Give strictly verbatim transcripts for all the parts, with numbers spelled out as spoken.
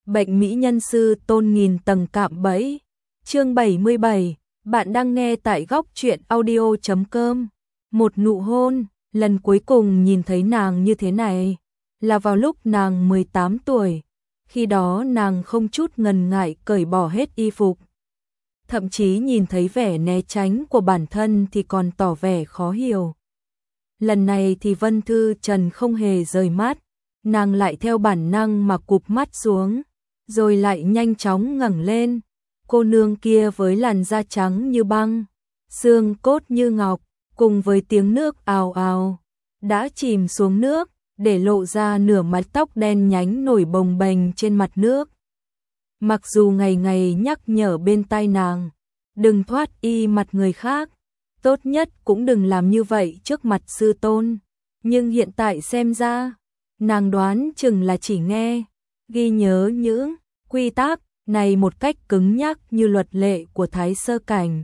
Bệnh mỹ nhân sư tôn nghìn tầng cạm bẫy. Chương bảy mươi bảy, bạn đang nghe tại góc truyện audio chấm com. Một nụ hôn, lần cuối cùng nhìn thấy nàng như thế này là vào lúc nàng mười tám tuổi. Khi đó nàng không chút ngần ngại cởi bỏ hết y phục. Thậm chí nhìn thấy vẻ né tránh của bản thân thì còn tỏ vẻ khó hiểu. Lần này thì Vân Thư Trần không hề rời mắt, nàng lại theo bản năng mà cụp mắt xuống, rồi lại nhanh chóng ngẩng lên. Cô nương kia với làn da trắng như băng, xương cốt như ngọc, cùng với tiếng nước ào ào, đã chìm xuống nước, để lộ ra nửa mái tóc đen nhánh nổi bồng bềnh trên mặt nước. Mặc dù ngày ngày nhắc nhở bên tai nàng, đừng thoát y mặt người khác, tốt nhất cũng đừng làm như vậy trước mặt sư tôn, nhưng hiện tại xem ra, nàng đoán chừng là chỉ nghe, ghi nhớ những quy tắc này một cách cứng nhắc như luật lệ của Thái Sơ Cảnh.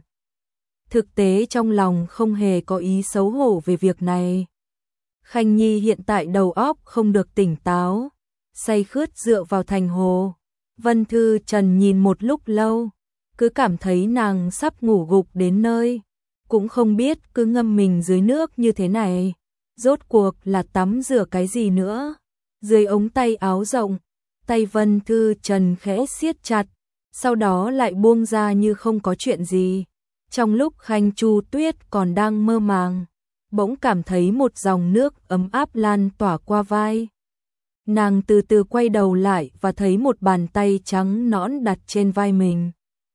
Thực tế trong lòng không hề có ý xấu hổ về việc này. Khanh Nhi hiện tại đầu óc không được tỉnh táo, say khướt dựa vào thành hồ. Vân Thư Trần nhìn một lúc lâu, cứ cảm thấy nàng sắp ngủ gục đến nơi, cũng không biết cứ ngâm mình dưới nước như thế này, rốt cuộc là tắm rửa cái gì nữa. Dưới ống tay áo rộng, tay Vân Thư Trần khẽ siết chặt, sau đó lại buông ra như không có chuyện gì. Trong lúc Khanh Chu Tuyết còn đang mơ màng, bỗng cảm thấy một dòng nước ấm áp lan tỏa qua vai. Nàng từ từ quay đầu lại và thấy một bàn tay trắng nõn đặt trên vai mình.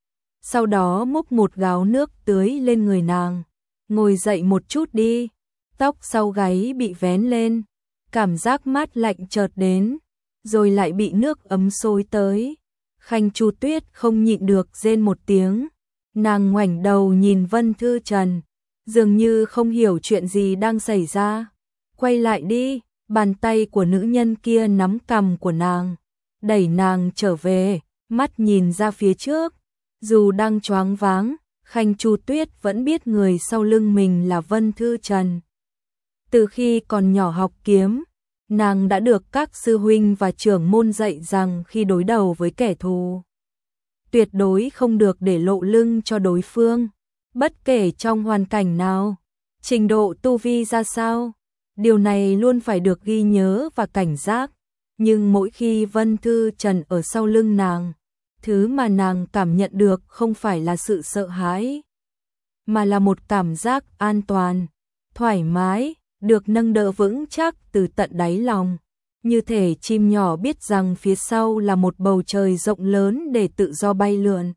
Sau đó múc một gáo nước tưới lên người nàng. Ngồi dậy một chút đi. Tóc sau gáy bị vén lên. Cảm giác mát lạnh chợt đến, rồi lại bị nước ấm xối tới. Khanh Chu Tuyết không nhịn được rên một tiếng. Nàng ngoảnh đầu nhìn Vân Thư Trần, dường như không hiểu chuyện gì đang xảy ra. Quay lại đi. Bàn tay của nữ nhân kia nắm cằm của nàng, đẩy nàng trở về, mắt nhìn ra phía trước. Dù đang choáng váng, Khanh Chu Tuyết vẫn biết người sau lưng mình là Vân Thư Trần. Từ khi còn nhỏ học kiếm, nàng đã được các sư huynh và trưởng môn dạy rằng khi đối đầu với kẻ thù, tuyệt đối không được để lộ lưng cho đối phương, bất kể trong hoàn cảnh nào, trình độ tu vi ra sao. Điều này luôn phải được ghi nhớ và cảnh giác, nhưng mỗi khi Vân Thư Trần ở sau lưng nàng, thứ mà nàng cảm nhận được không phải là sự sợ hãi, mà là một cảm giác an toàn, thoải mái, được nâng đỡ vững chắc từ tận đáy lòng, như thể chim nhỏ biết rằng phía sau là một bầu trời rộng lớn để tự do bay lượn.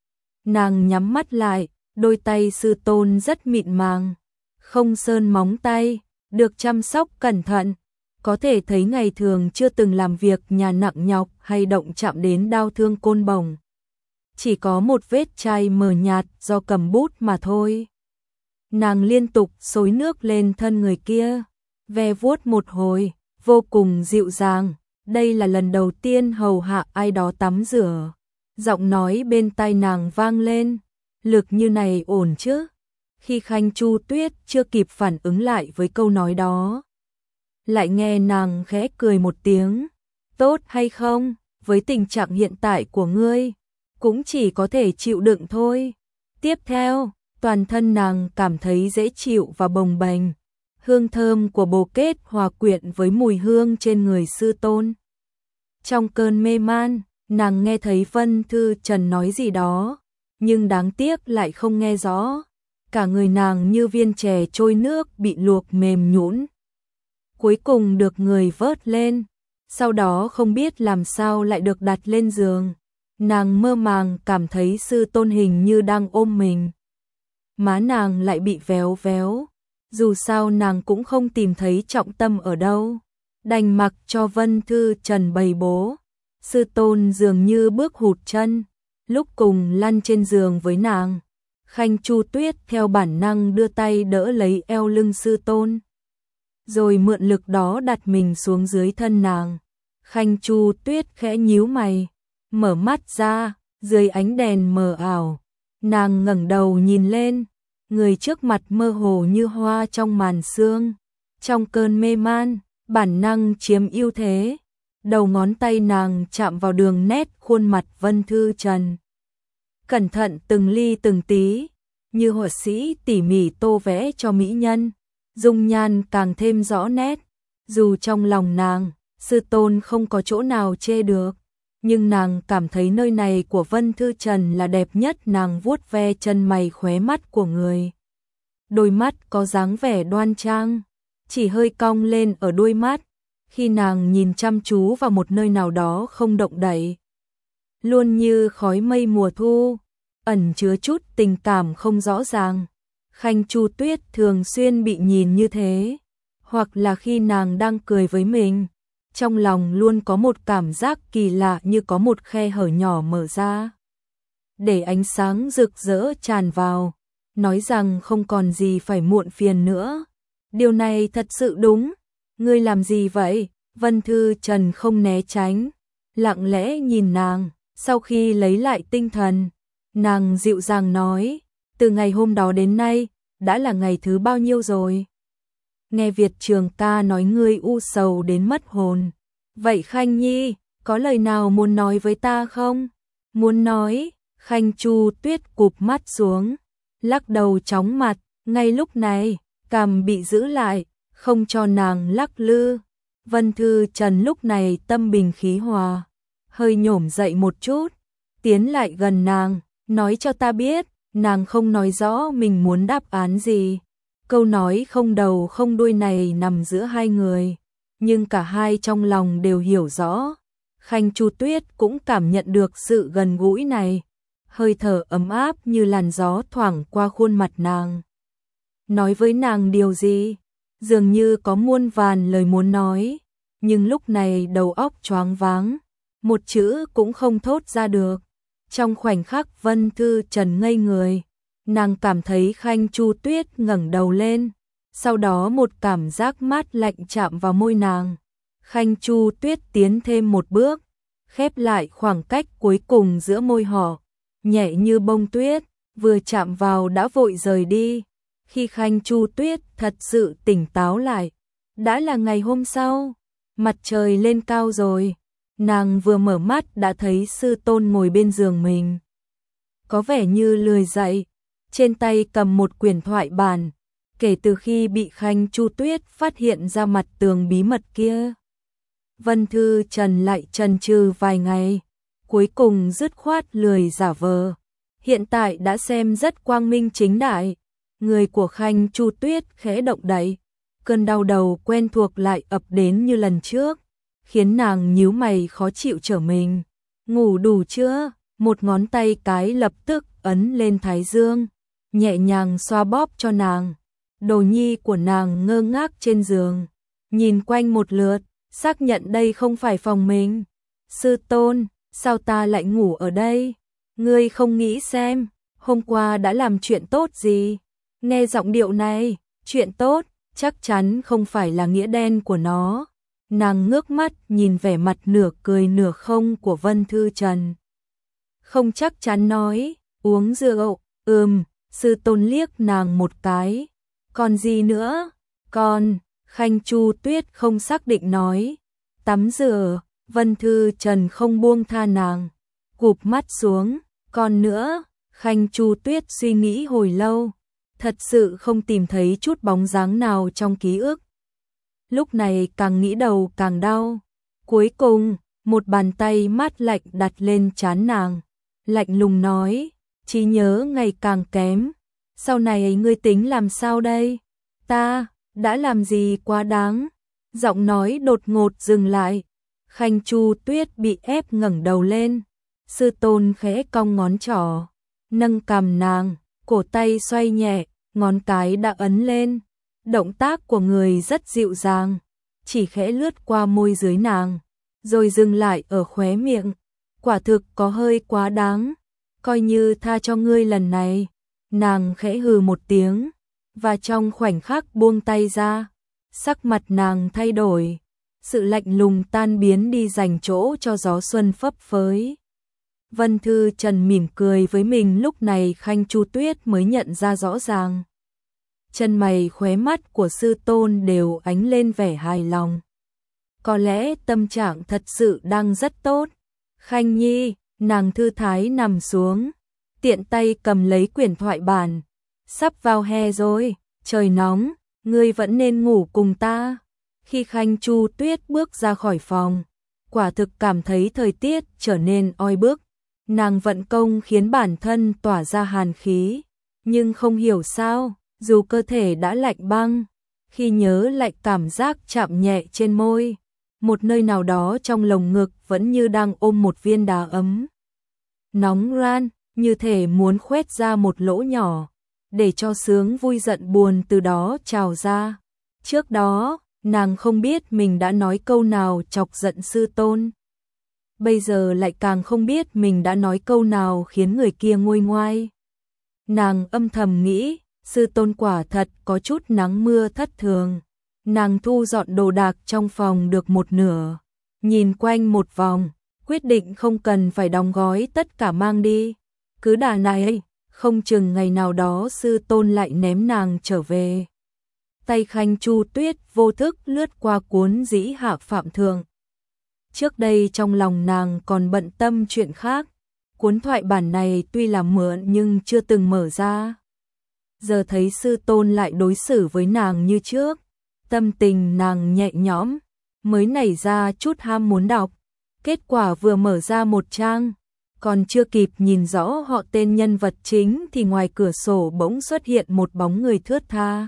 Nàng nhắm mắt lại, đôi tay sư tôn rất mịn màng, không sơn móng tay, được chăm sóc cẩn thận, có thể thấy ngày thường chưa từng làm việc nhà nặng nhọc hay động chạm đến đau thương côn bổng. Chỉ có một vết chai mờ nhạt do cầm bút mà thôi. Nàng liên tục xối nước lên thân người kia, ve vuốt một hồi, vô cùng dịu dàng. Đây là lần đầu tiên hầu hạ ai đó tắm rửa. Giọng nói bên tai nàng vang lên, lực như này ổn chứ? Khi Khanh Chu Tuyết chưa kịp phản ứng lại với câu nói đó, lại nghe nàng khẽ cười một tiếng. Tốt hay không, với tình trạng hiện tại của ngươi, cũng chỉ có thể chịu đựng thôi. Tiếp theo, toàn thân nàng cảm thấy dễ chịu và bồng bềnh. Hương thơm của bồ kết hòa quyện với mùi hương trên người sư tôn. Trong cơn mê man, nàng nghe thấy Vân Thư Trần nói gì đó, nhưng đáng tiếc lại không nghe rõ. Cả người nàng như viên chè trôi nước bị luộc mềm nhũn. Cuối cùng được người vớt lên, sau đó không biết làm sao lại được đặt lên giường. Nàng mơ màng cảm thấy sư tôn hình như đang ôm mình. Má nàng lại bị véo véo, dù sao nàng cũng không tìm thấy trọng tâm ở đâu. Đành mặc cho Vân Thư Trần bày bố. Sư tôn dường như bước hụt chân, lúc cùng lăn trên giường với nàng. Khanh Chu Tuyết theo bản năng đưa tay đỡ lấy eo lưng sư tôn, rồi mượn lực đó đặt mình xuống dưới thân nàng. Khanh Chu Tuyết khẽ nhíu mày, mở mắt ra, dưới ánh đèn mờ ảo, nàng ngẩng đầu nhìn lên, người trước mặt mơ hồ như hoa trong màn sương. Trong cơn mê man, bản năng chiếm ưu thế, đầu ngón tay nàng chạm vào đường nét khuôn mặt Vân Thư Trần. Cẩn thận từng ly từng tí, như họa sĩ tỉ mỉ tô vẽ cho mỹ nhân, dung nhan càng thêm rõ nét. Dù trong lòng nàng, sư tôn không có chỗ nào chê được, nhưng nàng cảm thấy nơi này của Vân Thư Trần là đẹp nhất. Nàng vuốt ve chân mày khóe mắt của người. Đôi mắt có dáng vẻ đoan trang, chỉ hơi cong lên ở đuôi mắt, khi nàng nhìn chăm chú vào một nơi nào đó không động đậy. Luôn như khói mây mùa thu, ẩn chứa chút tình cảm không rõ ràng. Khanh Chu Tuyết thường xuyên bị nhìn như thế, hoặc là khi nàng đang cười với mình, trong lòng luôn có một cảm giác kỳ lạ như có một khe hở nhỏ mở ra, để ánh sáng rực rỡ tràn vào, nói rằng không còn gì phải muộn phiền nữa. Điều này thật sự đúng. Ngươi làm gì vậy? Vân Thư Trần không né tránh, lặng lẽ nhìn nàng. Sau khi lấy lại tinh thần, nàng dịu dàng nói, từ ngày hôm đó đến nay, đã là ngày thứ bao nhiêu rồi? Nghe Việt Trường ca nói ngươi u sầu đến mất hồn. Vậy Khanh Nhi, có lời nào muốn nói với ta không? Muốn nói. Khanh Chu Tuyết cụp mắt xuống, lắc đầu chóng mặt. Ngay lúc này, cằm bị giữ lại, không cho nàng lắc lư. Vân Thư Trần lúc này tâm bình khí hòa, hơi nhổm dậy một chút, tiến lại gần nàng, nói cho ta biết. Nàng không nói rõ mình muốn đáp án gì. Câu nói không đầu không đuôi này nằm giữa hai người, nhưng cả hai trong lòng đều hiểu rõ. Khanh Chu Tuyết cũng cảm nhận được sự gần gũi này, hơi thở ấm áp như làn gió thoảng qua khuôn mặt nàng. Nói với nàng điều gì? Dường như có muôn vàn lời muốn nói, nhưng lúc này đầu óc choáng váng, một chữ cũng không thốt ra được. Trong khoảnh khắc Vân Thư Trần ngây người, nàng cảm thấy Khanh Chu Tuyết ngẩng đầu lên, sau đó một cảm giác mát lạnh chạm vào môi nàng. Khanh Chu Tuyết tiến thêm một bước, khép lại khoảng cách cuối cùng giữa môi họ, nhẹ như bông tuyết, vừa chạm vào đã vội rời đi. Khi Khanh Chu Tuyết thật sự tỉnh táo lại, đã là ngày hôm sau, mặt trời lên cao rồi. Nàng vừa mở mắt đã thấy sư tôn ngồi bên giường mình, có vẻ như lười dậy, trên tay cầm một quyển thoại bản. Kể từ khi bị Khanh Chu Tuyết phát hiện ra mặt tường bí mật kia, Vân Thư Trần lại chần chừ vài ngày, cuối cùng dứt khoát lười giả vờ. Hiện tại đã xem rất quang minh chính đại. Người của Khanh Chu Tuyết khẽ động đậy, cơn đau đầu quen thuộc lại ập đến như lần trước, khiến nàng nhíu mày khó chịu trở mình. Ngủ đủ chưa? Một ngón tay cái lập tức ấn lên thái dương, nhẹ nhàng xoa bóp cho nàng. Đồ nhi của nàng ngơ ngác trên giường, nhìn quanh một lượt, xác nhận đây không phải phòng mình. Sư tôn, sao ta lại ngủ ở đây? Ngươi không nghĩ xem, hôm qua đã làm chuyện tốt gì? Nghe giọng điệu này, chuyện tốt, chắc chắn không phải là nghĩa đen của nó. Nàng ngước mắt nhìn vẻ mặt nửa cười nửa không của Vân Thư Trần, không chắc chắn nói, uống rượu. Ừm. Sư tôn liếc nàng một cái. Còn gì nữa? Còn. Khanh Chu Tuyết không xác định nói, tắm rửa. Vân Thư Trần không buông tha nàng, cụp mắt xuống. Còn nữa. Khanh Chu Tuyết suy nghĩ hồi lâu, thật sự không tìm thấy chút bóng dáng nào trong ký ức. Lúc này càng nghĩ đầu càng đau. Cuối cùng, một bàn tay mát lạnh đặt lên trán nàng, lạnh lùng nói, trí nhớ ngày càng kém, sau này ngươi tính làm sao đây? Ta đã làm gì quá đáng? Giọng nói đột ngột dừng lại. Khanh Chu Tuyết bị ép ngẩng đầu lên. Sư tôn khẽ cong ngón trỏ, nâng cằm nàng, cổ tay xoay nhẹ, ngón cái đã ấn lên. Động tác của người rất dịu dàng, chỉ khẽ lướt qua môi dưới nàng, rồi dừng lại ở khóe miệng. Quả thực có hơi quá đáng, coi như tha cho ngươi lần này. Nàng khẽ hừ một tiếng, và trong khoảnh khắc buông tay ra, sắc mặt nàng thay đổi, sự lạnh lùng tan biến đi dành chỗ cho gió xuân phấp phới. Vân Thư Trần mỉm cười với mình, lúc này Khanh Chu Tuyết mới nhận ra rõ ràng. Chân mày khóe mắt của sư tôn đều ánh lên vẻ hài lòng. có lẽ tâm trạng thật sự đang rất tốt. Khanh Nhi, nàng thư thái nằm xuống, tiện tay cầm lấy quyển thoại bản. Sắp vào hè rồi, trời nóng, ngươi vẫn nên ngủ cùng ta. Khi Khanh Chu Tuyết bước ra khỏi phòng, quả thực cảm thấy thời tiết trở nên oi bức. Nàng vận công khiến bản thân tỏa ra hàn khí, nhưng không hiểu sao, dù cơ thể đã lạnh băng, khi nhớ lại cảm giác chạm nhẹ trên môi, một nơi nào đó trong lồng ngực vẫn như đang ôm một viên đá ấm. Nóng ran, như thể muốn khoét ra một lỗ nhỏ, để cho sướng vui giận buồn từ đó trào ra. Trước đó, nàng không biết mình đã nói câu nào chọc giận sư tôn. Bây giờ lại càng không biết mình đã nói câu nào khiến người kia nguôi ngoai. Nàng âm thầm nghĩ, sư tôn quả thật có chút nắng mưa thất thường. Nàng thu dọn đồ đạc trong phòng được một nửa, nhìn quanh một vòng, quyết định không cần phải đóng gói tất cả mang đi. Cứ đà này, không chừng ngày nào đó sư tôn lại ném nàng trở về. Tay Khanh Chu Tuyết vô thức lướt qua cuốn Dĩ Hạ Phạm Thượng. Trước đây trong lòng nàng còn bận tâm chuyện khác, cuốn thoại bản này tuy là mượn nhưng chưa từng mở ra. Giờ thấy sư tôn lại đối xử với nàng như trước, tâm tình nàng nhẹ nhõm, mới nảy ra chút ham muốn đọc. Kết quả vừa mở ra một trang, còn chưa kịp nhìn rõ họ tên nhân vật chính thì ngoài cửa sổ bỗng xuất hiện một bóng người thướt tha.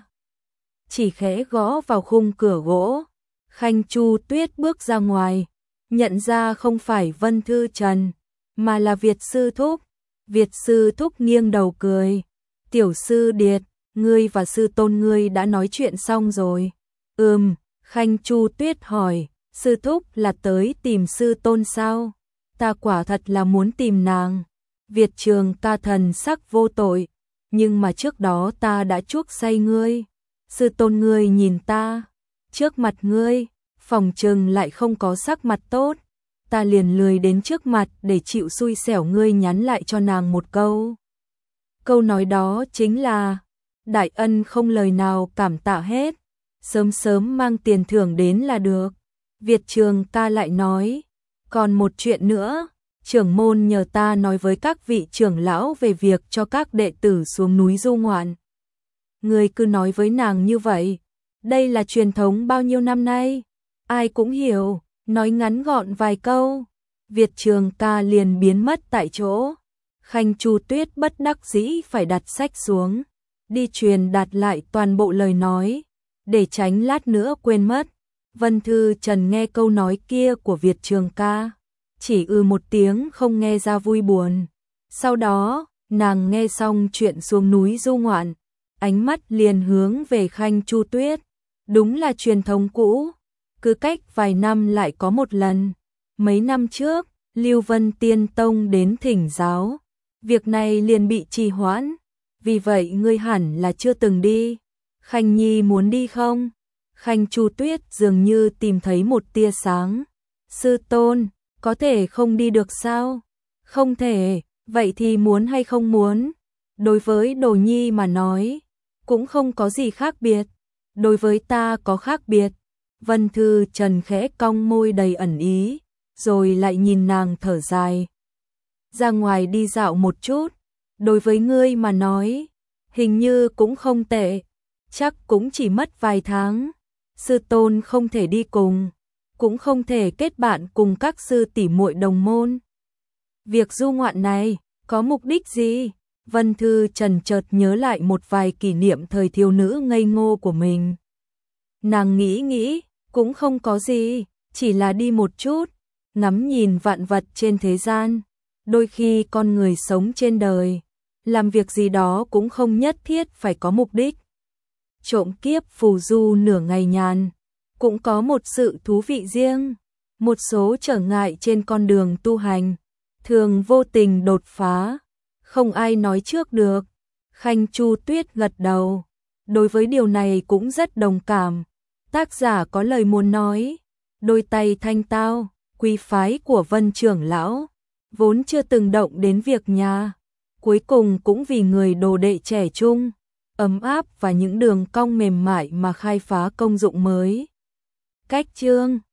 Chỉ khẽ gõ vào khung cửa gỗ, Khanh Chu Tuyết bước ra ngoài, nhận ra không phải Vân Thư Trần, mà là Việt Sư Thúc. Việt Sư Thúc nghiêng đầu cười, tiểu sư Điệt, ngươi và sư tôn ngươi đã nói chuyện xong rồi. Ừm, Khanh Chu Tuyết hỏi, sư thúc là tới tìm sư tôn sao? Ta quả thật là muốn tìm nàng. Việt Trường Ca thần sắc vô tội, nhưng mà trước đó ta đã chuốc say ngươi. Sư tôn ngươi nhìn ta, trước mặt ngươi, phòng trừng lại không có sắc mặt tốt. Ta liền lười đến trước mặt để chịu xui xẻo ngươi nhắn lại cho nàng một câu. Câu nói đó chính là, đại ân không lời nào cảm tạ hết, sớm sớm mang tiền thưởng đến là được. Việt Trường Ca lại nói, còn một chuyện nữa, trưởng môn nhờ ta nói với các vị trưởng lão về việc cho các đệ tử xuống núi du ngoạn. Ngươi cứ nói với nàng như vậy, đây là truyền thống bao nhiêu năm nay, ai cũng hiểu, nói ngắn gọn vài câu. Việt Trường Ca liền biến mất tại chỗ. Khanh Chu Tuyết bất đắc dĩ phải đặt sách xuống, đi truyền đạt lại toàn bộ lời nói, để tránh lát nữa quên mất. Vân Thư Trần nghe câu nói kia của Việt Trường Ca, chỉ ư một tiếng không nghe ra vui buồn. Sau đó, nàng nghe xong chuyện xuống núi du ngoạn, ánh mắt liền hướng về Khanh Chu Tuyết. Đúng là truyền thống cũ, cứ cách vài năm lại có một lần. Mấy năm trước, Lưu Vân Tiên Tông đến thỉnh giáo, việc này liền bị trì hoãn, vì vậy ngươi hẳn là chưa từng đi. Khanh Nhi muốn đi không? Khanh Chu Tuyết dường như tìm thấy một tia sáng. Sư tôn, có thể không đi được sao? Không thể, vậy thì muốn hay không muốn? Đối với Đồ Nhi mà nói, cũng không có gì khác biệt. Đối với ta có khác biệt. Vân Thư Trần khẽ cong môi đầy ẩn ý, rồi lại nhìn nàng thở dài. Ra ngoài đi dạo một chút, đối với ngươi mà nói, hình như cũng không tệ, chắc cũng chỉ mất vài tháng. Sư tôn không thể đi cùng, cũng không thể kết bạn cùng các sư tỷ muội đồng môn. Việc du ngoạn này có mục đích gì? Vân Thư Trần chợt nhớ lại một vài kỷ niệm thời thiếu nữ ngây ngô của mình. Nàng nghĩ nghĩ, cũng không có gì, chỉ là đi một chút, ngắm nhìn vạn vật trên thế gian. Đôi khi con người sống trên đời, làm việc gì đó cũng không nhất thiết phải có mục đích. Trộm kiếp phù du nửa ngày nhàn, cũng có một sự thú vị riêng. Một số trở ngại trên con đường tu hành, thường vô tình đột phá, không ai nói trước được. Khanh Chu Tuyết gật đầu, đối với điều này cũng rất đồng cảm. Tác giả có lời muốn nói, đôi tay thanh tao, quý phái của Vân trưởng lão, vốn chưa từng động đến việc nhà, cuối cùng cũng vì người đồ đệ trẻ trung, ấm áp và những đường cong mềm mại mà khai phá công dụng mới. Cách chương